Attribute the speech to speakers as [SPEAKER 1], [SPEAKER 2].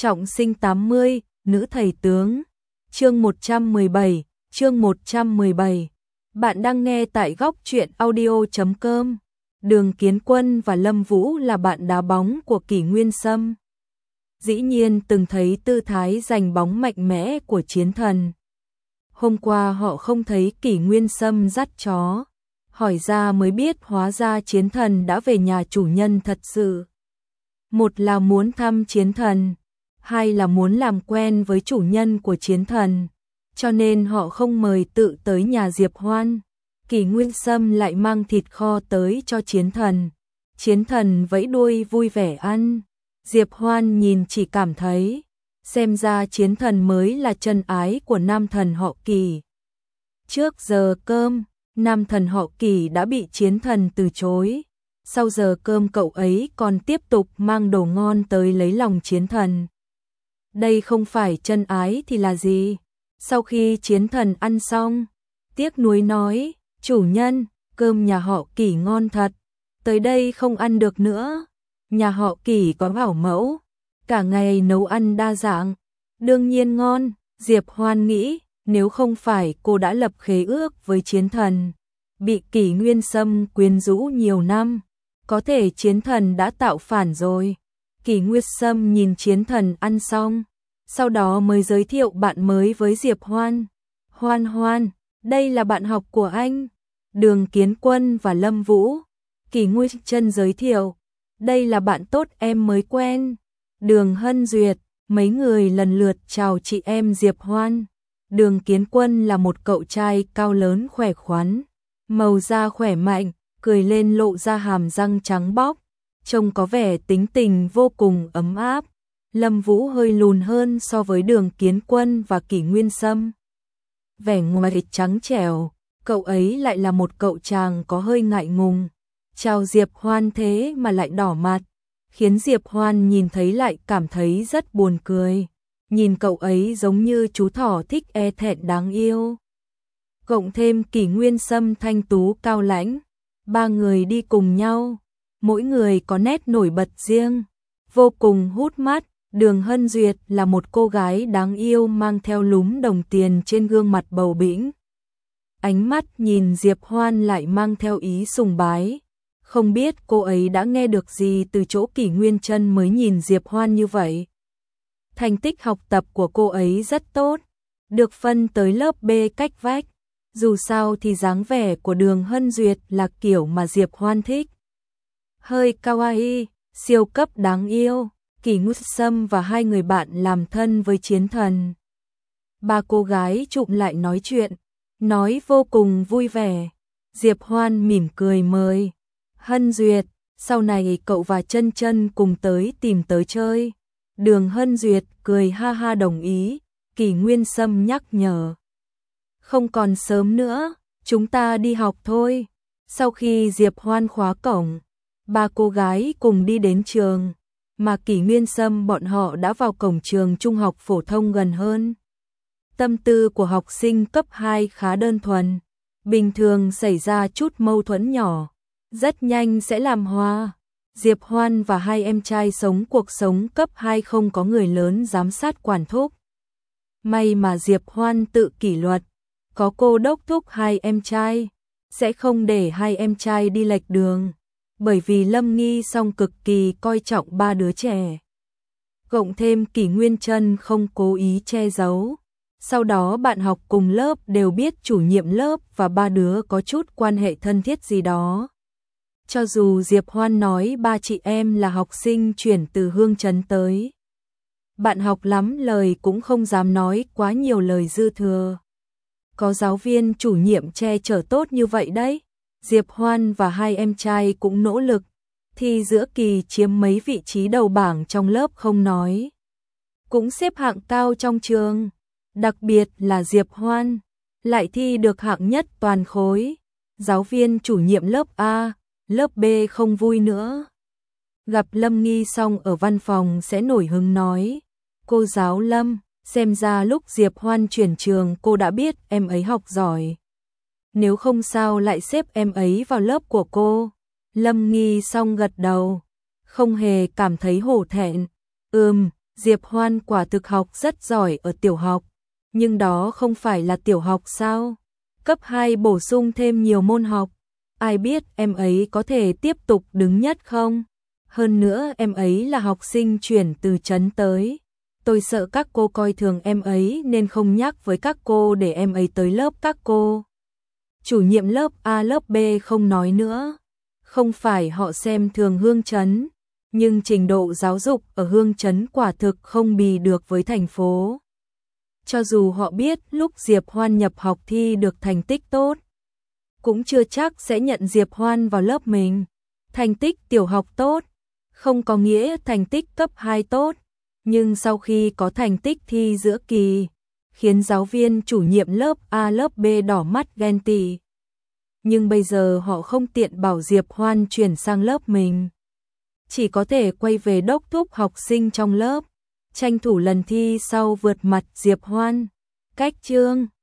[SPEAKER 1] Trọng sinh 80, nữ thầy tướng. Chương 117, chương 117. Bạn đang nghe tại góc truyện audio.com. Đường Kiến Quân và Lâm Vũ là bạn đá bóng của Kỷ Nguyên Sâm. Dĩ nhiên từng thấy tư thái giành bóng mạnh mẽ của chiến thần. Hôm qua họ không thấy Kỷ Nguyên Sâm dắt chó. Hỏi ra mới biết hóa ra chiến thần đã về nhà chủ nhân thật sự. Một là muốn thăm chiến thần, hai là muốn làm quen với chủ nhân của chiến thần, cho nên họ không mời tự tới nhà Diệp Hoan. Kỷ Nguyên Sâm lại mang thịt kho tới cho chiến thần. Chiến thần vẫy đuôi vui vẻ ăn. Diệp Hoan nhìn chỉ cảm thấy, xem ra chiến thần mới là chân ái của nam thần họ Kỷ. Trước giờ cơm, nam thần họ Kỷ đã bị chiến thần từ chối. Sau giờ cơm cậu ấy còn tiếp tục mang đồ ngon tới lấy lòng chiến thần. Đây không phải chân ái thì là gì? Sau khi chiến thần ăn xong, tiếc nuối nói, chủ nhân, cơm nhà họ Kỷ ngon thật, tới đây không ăn được nữa. Nhà họ Kỷ có bảo mẫu, cả ngày nấu ăn đa dạng, đương nhiên ngon. Diệp Hoan nghĩ, nếu không phải cô đã lập khế ước với chiến thần, bị Kỷ Nguyên Sâm quyến rũ nhiều năm, có thể chiến thần đã tạo phản rồi. Kỷ Nguyên Sâm nhìn chiến thần ăn xong, sau đó mới giới thiệu bạn mới với Diệp Hoan. Hoan Hoan, đây là bạn học của anh, Đường Kiến Quân và Lâm Vũ. Kỷ Nguyên Chân giới thiệu, đây là bạn tốt em mới quen, Đường Hân Duyệt. Mấy người lần lượt chào chị em Diệp Hoan. Đường Kiến Quân là một cậu trai cao lớn khỏe khoắn, màu da khỏe mạnh, cười lên lộ ra hàm răng trắng bóc, trông có vẻ tính tình vô cùng ấm áp. Lâm Vũ hơi lùn hơn so với Đường Kiến Quân và Kỷ Nguyên Sâm. Vẻ ngoài trắng trẻo, cậu ấy lại là một cậu chàng có hơi ngại ngùng. Chào Diệp Hoan thế mà lại đỏ mặt, khiến Diệp Hoan nhìn thấy lại cảm thấy rất buồn cười. Nhìn cậu ấy giống như chú thỏ thích e thẹn đáng yêu. Cộng thêm Kỷ Nguyên Sâm thanh tú cao lãnh, ba người đi cùng nhau, mỗi người có nét nổi bật riêng, vô cùng hút mắt. Đường Hân Duyệt là một cô gái đáng yêu mang theo lúm đồng tiền trên gương mặt bầu bĩnh. Ánh mắt nhìn Diệp Hoan lại mang theo ý sùng bái. Không biết cô ấy đã nghe được gì từ chỗ Kỷ Nguyên Chân mới nhìn Diệp Hoan như vậy. Thành tích học tập của cô ấy rất tốt, được phân tới lớp B cách vách. Dù sao thì dáng vẻ của Đường Hân Duyệt là kiểu mà Diệp Hoan thích. Hơi kawaii, siêu cấp đáng yêu. Kỷ Nguyên Sâm và hai người bạn làm thân với chiến thần. Ba cô gái chụm lại nói chuyện, nói vô cùng vui vẻ. Diệp Hoan mỉm cười mời. Hân Duyệt, sau này cậu và Chân Chân cùng tới tìm tới chơi. Đường Hân Duyệt cười ha ha đồng ý. Kỷ Nguyên Sâm nhắc nhở, không còn sớm nữa, chúng ta đi học thôi. Sau khi Diệp Hoan khóa cổng, ba cô gái cùng đi đến trường, mà Kỷ Nguyên Sâm bọn họ đã vào cổng trường trung học phổ thông gần hơn. Tâm tư của học sinh cấp 2 khá đơn thuần, bình thường xảy ra chút mâu thuẫn nhỏ, rất nhanh sẽ làm hòa. Diệp Hoan và hai em trai sống cuộc sống cấp 2 không có người lớn giám sát quản thúc. May mà Diệp Hoan tự kỷ luật, có cô đốc thúc hai em trai, sẽ không để hai em trai đi lệch đường. Bởi vì Lâm Nghi Song cực kỳ coi trọng ba đứa trẻ. Cộng thêm Kỷ Nguyên Chân không cố ý che giấu. Sau đó bạn học cùng lớp đều biết chủ nhiệm lớp và ba đứa có chút quan hệ thân thiết gì đó. Cho dù Diệp Hoan nói ba chị em là học sinh chuyển từ Hương Trấn tới, bạn học lắm lời cũng không dám nói quá nhiều lời dư thừa. Có giáo viên chủ nhiệm che chở tốt như vậy đấy. Diệp Hoan và hai em trai cũng nỗ lực, thi giữa kỳ chiếm mấy vị trí đầu bảng trong lớp không nói, cũng xếp hạng cao trong trường. Đặc biệt là Diệp Hoan, lại thi được hạng nhất toàn khối. Giáo viên chủ nhiệm lớp A, lớp B không vui nữa. Gặp Lâm Nghi Song ở văn phòng sẽ nổi hứng nói, cô giáo Lâm, xem ra lúc Diệp Hoan chuyển trường cô đã biết em ấy học giỏi. Nếu không sao lại xếp em ấy vào lớp của cô. Lâm Nghi Song gật đầu, không hề cảm thấy hổ thẹn. Diệp Hoan quả thực học rất giỏi ở tiểu học, nhưng đó không phải là tiểu học sao? Cấp 2 bổ sung thêm nhiều môn học, ai biết em ấy có thể tiếp tục đứng nhất không? Hơn nữa em ấy là học sinh chuyển từ trấn tới. Tôi sợ các cô coi thường em ấy nên không nhắc với các cô để em ấy tới lớp các cô. Chủ nhiệm lớp A lớp B không nói nữa. Không phải họ xem thường Hương Trấn, nhưng trình độ giáo dục ở Hương Trấn quả thực không bì được với thành phố. Cho dù họ biết lúc Diệp Hoan nhập học thi được thành tích tốt, cũng chưa chắc sẽ nhận Diệp Hoan vào lớp mình. Thành tích tiểu học tốt, không có nghĩa thành tích cấp 2 tốt, nhưng sau khi có thành tích thi giữa kỳ, khiến giáo viên chủ nhiệm lớp A lớp B đỏ mắt ghen tị. Nhưng bây giờ họ không tiện bảo Diệp Hoan chuyển sang lớp mình. Chỉ có thể quay về đốc thúc học sinh trong lớp, tranh thủ lần thi sau vượt mặt Diệp Hoan. Cách chương